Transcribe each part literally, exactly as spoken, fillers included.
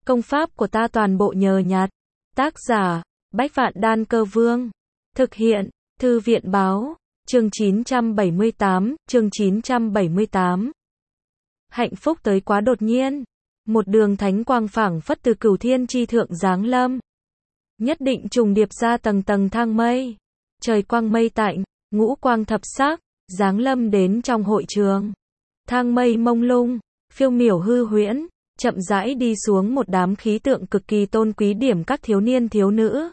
Công pháp của ta toàn bộ nhờ nhặt. Tác giả, Bách Vạn Đan Cơ Vương. Thực hiện, Thư viện Báo. Chương chín trăm bảy mươi tám, chương chín trăm bảy mươi tám. Hạnh phúc tới quá đột nhiên. Một đường thánh quang phảng phất từ cửu thiên chi thượng giáng lâm. Nhất định trùng điệp ra tầng tầng thang mây. Trời quang mây tạnh, ngũ quang thập sắc, giáng lâm đến trong hội trường. Thang mây mông lung, phiêu miểu hư huyễn, chậm rãi đi xuống một đám khí tượng cực kỳ tôn quý điểm các thiếu niên thiếu nữ.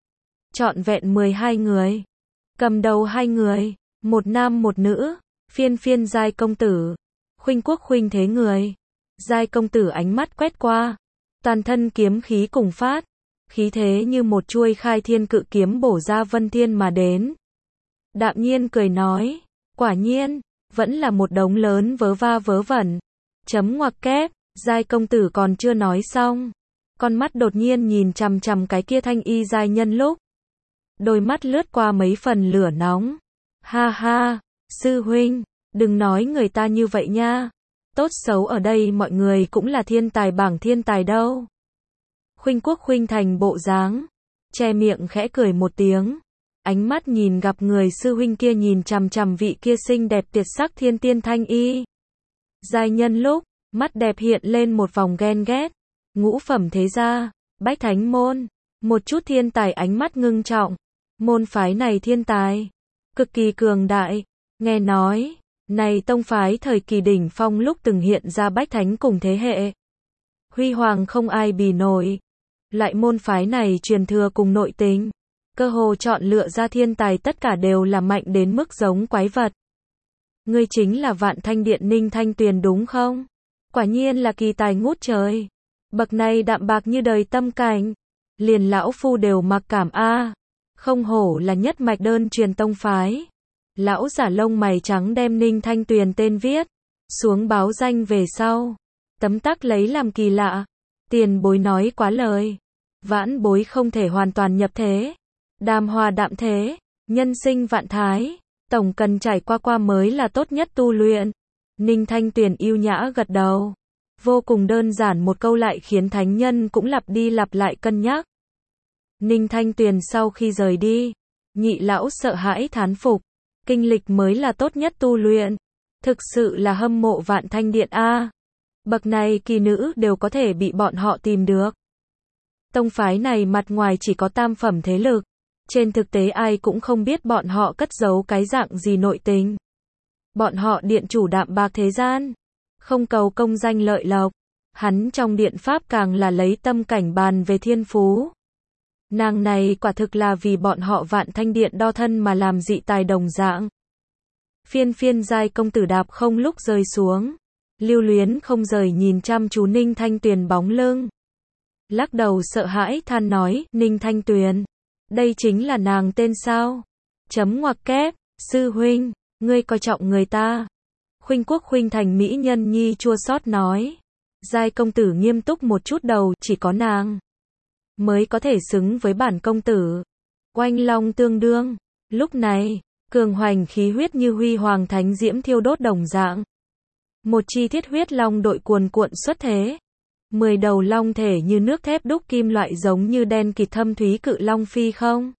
Trọn vẹn mười hai người. Cầm đầu hai người, một nam một nữ, phiên phiên giai công tử. Khuynh quốc khuynh thế người. Giai công tử ánh mắt quét qua. Toàn thân kiếm khí cùng phát. Khí thế như một chuôi khai thiên cự kiếm bổ ra vân thiên mà đến. Đạm nhiên cười nói, quả nhiên, vẫn là một đống lớn vớ va vớ vẩn. Chấm ngoặc kép, giai công tử còn chưa nói xong. Con mắt đột nhiên nhìn chằm chằm cái kia thanh y giai nhân lúc. Đôi mắt lướt qua mấy phần lửa nóng. Ha ha, sư huynh, đừng nói người ta như vậy nha. Tốt xấu ở đây mọi người cũng là thiên tài bảng thiên tài đâu. Khuynh quốc khuynh thành bộ dáng, che miệng khẽ cười một tiếng. Ánh mắt nhìn gặp người sư huynh kia nhìn chằm chằm vị kia xinh đẹp tuyệt sắc thiên tiên thanh y. Giai nhân lúc, mắt đẹp hiện lên một vòng ghen ghét. Ngũ phẩm thế gia, bách thánh môn, một chút thiên tài ánh mắt ngưng trọng. Môn phái này thiên tài, cực kỳ cường đại. Nghe nói, này tông phái thời kỳ đỉnh phong lúc từng hiện ra bách thánh cùng thế hệ. Huy hoàng không ai bì nổi. Lại môn phái này truyền thừa cùng nội tình. Cơ hồ chọn lựa ra thiên tài tất cả đều là mạnh đến mức giống quái vật. Ngươi chính là Vạn Thanh Điện Ninh Thanh Tuyền đúng không? Quả nhiên là kỳ tài ngút trời. Bậc này đạm bạc như đời tâm cảnh. Liền lão phu đều mặc cảm a. Không hổ là nhất mạch đơn truyền tông phái. Lão giả lông mày trắng đem Ninh Thanh Tuyền tên viết xuống báo danh về sau. Tấm tắc lấy làm kỳ lạ. Tiền bối nói quá lời. Vãn bối không thể hoàn toàn nhập thế. Đàm hòa đạm thế. Nhân sinh vạn thái. Tổng cần trải qua qua mới là tốt nhất tu luyện. Ninh Thanh Tuyền yêu nhã gật đầu. Vô cùng đơn giản một câu lại khiến thánh nhân cũng lặp đi lặp lại cân nhắc. Ninh Thanh Tuyền sau khi rời đi, nhị lão sợ hãi thán phục. Kinh lịch mới là tốt nhất tu luyện. Thực sự là hâm mộ Vạn Thanh Điện a. Bậc này kỳ nữ đều có thể bị bọn họ tìm được. Tông phái này mặt ngoài chỉ có tam phẩm thế lực. Trên thực tế ai cũng không biết bọn họ cất giấu cái dạng gì nội tình. Bọn họ điện chủ đạm bạc thế gian. Không cầu công danh lợi lộc. Hắn trong điện pháp càng là lấy tâm cảnh bàn về thiên phú. Nàng này quả thực là vì bọn họ Vạn Thanh Điện đo thân mà làm dị tài đồng dạng. Phiên phiên giai công tử đạp không lúc rơi xuống. Lưu luyến không rời nhìn chăm chú Ninh Thanh Tuyền bóng lưng. Lắc đầu sợ hãi than nói, Ninh Thanh Tuyền. Đây chính là nàng tên sao? Chấm ngoặc kép, sư huynh, ngươi coi trọng người ta. Khuynh quốc khuynh thành mỹ nhân nhi chua xót nói. Giai công tử nghiêm túc một chút đầu, chỉ có nàng mới có thể xứng với bản công tử. Oanh long tương đương. Lúc này, cường hoành khí huyết như huy hoàng thánh diễm thiêu đốt đồng dạng. Một chi thiết huyết long đội cuồn cuộn xuất thế. Mười đầu long thể như nước thép đúc kim loại giống như đen kịt thâm thúy cự long phi không.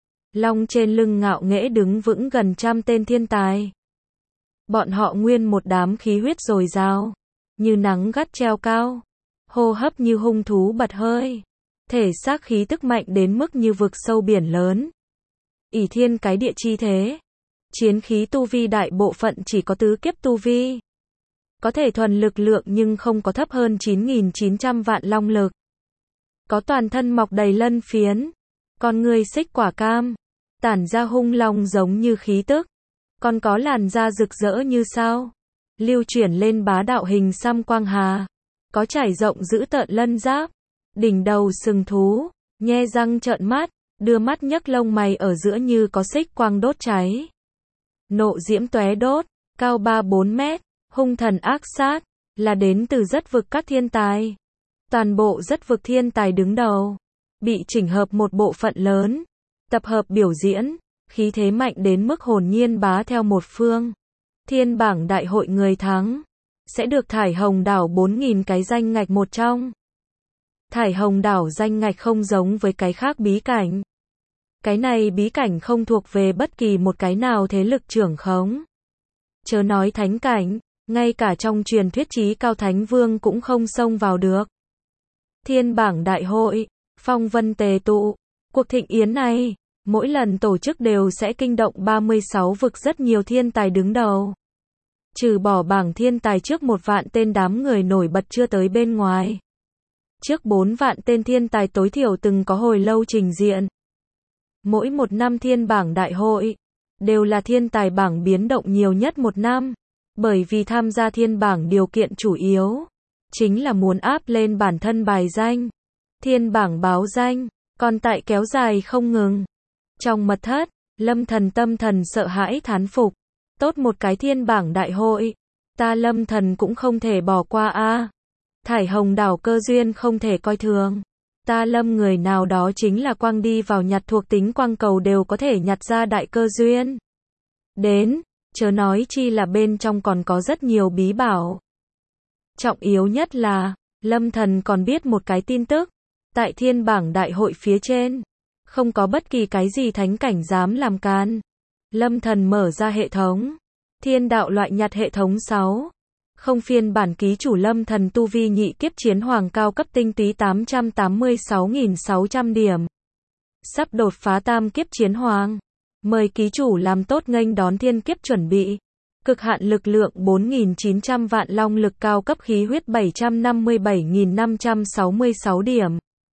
Long trên lưng ngạo nghễ đứng vững gần trăm tên thiên tài. Bọn họ nguyên một đám khí huyết dồi dào, như nắng gắt treo cao, hô hấp như hung thú bật hơi. Thể xác khí tức mạnh đến mức như vực sâu biển lớn. ỷ thiên cái địa chi thế. Chiến khí tu vi đại bộ phận chỉ có tứ kiếp tu vi. Có thể thuần lực lượng nhưng không có thấp hơn chín nghìn chín trăm vạn long lực. Có toàn thân mọc đầy lân phiến. Con người xích quả cam. Tản ra hung long giống như khí tức. Còn có làn da rực rỡ như sao. Lưu chuyển lên bá đạo hình xăm quang hà. Có trải rộng giữ tợn lân giáp. Đỉnh đầu sừng thú, nhe răng trợn mắt, đưa mắt nhấc lông mày ở giữa như có xích quang đốt cháy. Nộ diễm tóe đốt, cao ba bốn mét, hung thần ác sát, là đến từ rất vực các thiên tài. Toàn bộ rất vực thiên tài đứng đầu, bị chỉnh hợp một bộ phận lớn, tập hợp biểu diễn, khí thế mạnh đến mức hồn nhiên bá theo một phương. Thiên bảng đại hội người thắng, sẽ được thải hồng đảo bốn nghìn cái danh ngạch một trong. Thải Hồng đảo danh ngạch không giống với cái khác bí cảnh. Cái này bí cảnh không thuộc về bất kỳ một cái nào thế lực trưởng khống. Chớ nói thánh cảnh, ngay cả trong truyền thuyết chí cao thánh vương cũng không xông vào được. Thiên bảng đại hội, phong vân tề tụ, cuộc thịnh yến này, mỗi lần tổ chức đều sẽ kinh động ba mươi sáu vực rất nhiều thiên tài đứng đầu. Trừ bỏ bảng thiên tài trước một vạn tên đám người nổi bật chưa tới bên ngoài. Trước bốn vạn tên thiên tài tối thiểu từng có hồi lâu trình diện. Mỗi một năm thiên bảng đại hội, đều là thiên tài bảng biến động nhiều nhất một năm. Bởi vì tham gia thiên bảng điều kiện chủ yếu, chính là muốn áp lên bản thân bài danh. Thiên bảng báo danh, còn tại kéo dài không ngừng. Trong mật thất, Lâm Thần tâm thần sợ hãi thán phục. Tốt một cái thiên bảng đại hội, ta Lâm Thần cũng không thể bỏ qua a. Thải Hồng đảo cơ duyên không thể coi thường. Ta Lâm người nào đó chính là quang đi vào nhặt thuộc tính quang cầu đều có thể nhặt ra đại cơ duyên. Đến, chớ nói chi là bên trong còn có rất nhiều bí bảo. Trọng yếu nhất là, Lâm Thần còn biết một cái tin tức. Tại thiên bảng đại hội phía trên, không có bất kỳ cái gì thánh cảnh dám làm can. Lâm Thần mở ra hệ thống. Thiên đạo loại nhặt hệ thống sáu. Không phiên bản ký chủ Lâm Thần tu vi nhị kiếp chiến hoàng cao cấp tinh túy tám trăm tám mươi sáu nghìn sáu trăm điểm. Sắp đột phá tam kiếp chiến hoàng. Mời ký chủ làm tốt nghênh đón thiên kiếp chuẩn bị. Cực hạn lực lượng bốn nghìn chín trăm vạn long lực cao cấp khí huyết bảy trăm năm mươi bảy nghìn năm trăm sáu mươi sáu điểm.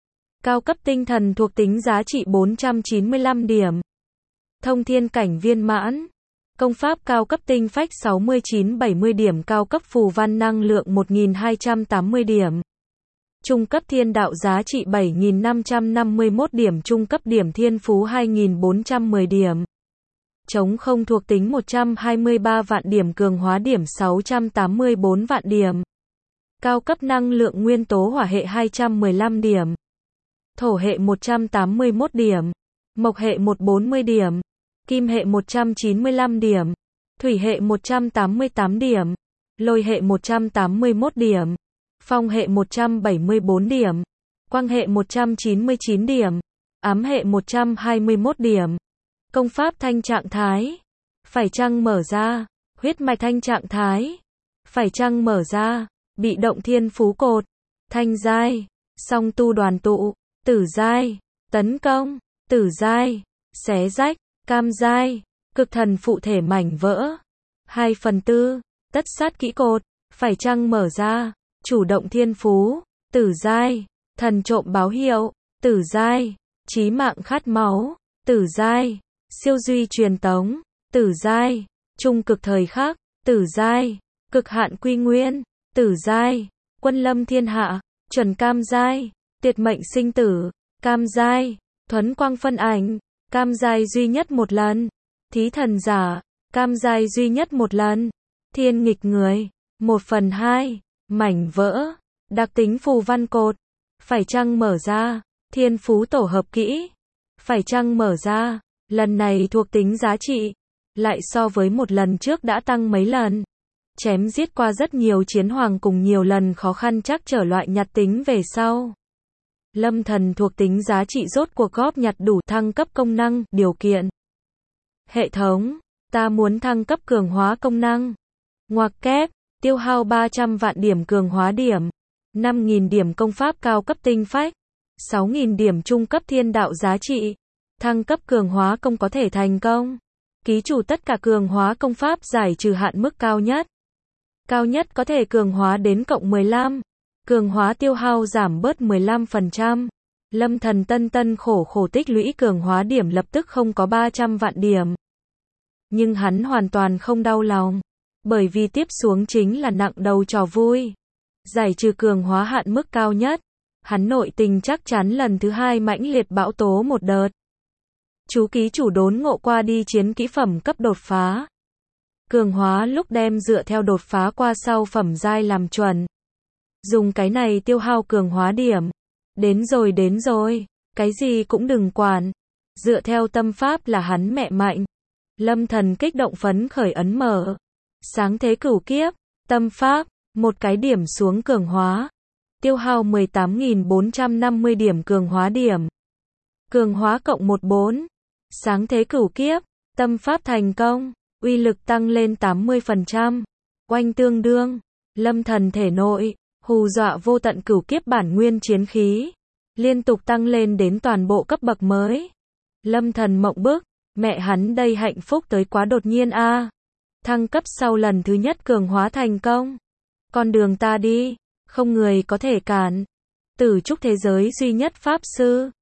Cao cấp tinh thần thuộc tính giá trị bốn trăm chín mươi lăm điểm. Thông thiên cảnh viên mãn. Công pháp cao cấp tinh phách sáu mươi chín bảy mươi điểm, cao cấp phù văn năng lượng một nghìn hai trăm tám mươi điểm. Trung cấp thiên đạo giá trị bảy nghìn năm trăm năm mươi mốt điểm, trung cấp điểm thiên phú hai nghìn bốn trăm mười điểm. Chống không thuộc tính một trăm hai mươi ba vạn điểm, cường hóa điểm sáu trăm tám mươi bốn vạn điểm. Cao cấp năng lượng nguyên tố hỏa hệ hai trăm mười lăm điểm. Thổ hệ một trăm tám mươi mốt điểm. Mộc hệ một trăm bốn mươi điểm. Kim hệ một trăm chín mươi lăm điểm. Thủy hệ một trăm tám mươi tám điểm. Lôi hệ một trăm tám mươi mốt điểm. Phong hệ một trăm bảy mươi bốn điểm. Quang hệ một trăm chín mươi chín điểm. Ám hệ một trăm hai mươi mốt điểm. Công pháp thanh trạng thái. Phải chăng mở ra. Huyết mạch thanh trạng thái. Phải chăng mở ra. Bị động thiên phú cột. Thanh giai. Song tu đoàn tụ. Tử giai. Tấn công. Tử giai. Xé rách. Cam giai. Cực thần phụ thể mảnh vỡ. hai phần tư. Tất sát kỹ cột. Phải chăng mở ra. Chủ động thiên phú. Tử giai. Thần trộm báo hiệu. Tử giai. Chí mạng khát máu. Tử giai. Siêu duy truyền tống. Tử giai. Trung cực thời khắc. Tử giai. Cực hạn quy nguyên. Tử giai. Quân lâm thiên hạ. Chuẩn cam giai. Tuyệt mệnh sinh tử. Cam giai. Thuấn quang phân ảnh. Cam giai duy nhất một lần. Thí thần giả. Cam giai duy nhất một lần. Thiên nghịch người. một phần hai. Mảnh vỡ. Đặc tính phù văn cột. Phải chăng mở ra. Thiên phú tổ hợp kỹ. Phải chăng mở ra. Lần này thuộc tính giá trị. Lại so với một lần trước đã tăng mấy lần. Chém giết qua rất nhiều chiến hoàng cùng nhiều lần khó khăn chắc trở loại nhặt tính về sau. Lâm Thần thuộc tính giá trị rốt cuộc góp nhặt đủ thăng cấp công năng, điều kiện. Hệ thống, ta muốn thăng cấp cường hóa công năng. Ngoặc kép, tiêu hao ba trăm vạn điểm cường hóa điểm, năm nghìn điểm công pháp cao cấp tinh phách, sáu nghìn điểm trung cấp thiên đạo giá trị. Thăng cấp cường hóa công có thể thành công. Ký chủ tất cả cường hóa công pháp giải trừ hạn mức cao nhất. Cao nhất có thể cường hóa đến cộng mười lăm. Cường hóa tiêu hao giảm bớt mười lăm phần trăm. Lâm Thần tân tân khổ khổ tích lũy cường hóa điểm lập tức không có ba trăm vạn điểm. Nhưng hắn hoàn toàn không đau lòng. Bởi vì tiếp xuống chính là nặng đầu trò vui. Giải trừ cường hóa hạn mức cao nhất. Hắn nội tình chắc chắn lần thứ hai mãnh liệt bão tố một đợt. Chú ký chủ đốn ngộ qua đi chiến kỹ phẩm cấp đột phá. Cường hóa lúc đem dựa theo đột phá qua sau phẩm giai làm chuẩn. Dùng cái này tiêu hao cường hóa điểm. Đến rồi đến rồi, cái gì cũng đừng quản. Dựa theo tâm pháp là hắn mẹ mạnh. Lâm Thần kích động phấn khởi ấn mở. Sáng thế cửu kiếp, tâm pháp, một cái điểm xuống cường hóa. Tiêu hao mười tám nghìn bốn trăm năm mươi điểm cường hóa điểm. Cường hóa cộng mười bốn. Sáng thế cửu kiếp. Tâm pháp thành công. Uy lực tăng lên tám mươi phần trăm. Oanh tương đương. Lâm thần thể nội. Hù dọa vô tận cửu kiếp bản nguyên chiến khí. Liên tục tăng lên đến toàn bộ cấp bậc mới. Lâm thần mộng bức. Mẹ hắn đây hạnh phúc tới quá đột nhiên a. À. Thăng cấp sau lần thứ nhất cường hóa thành công. Con đường ta đi. Không người có thể cản. Tử trúc thế giới duy nhất pháp sư.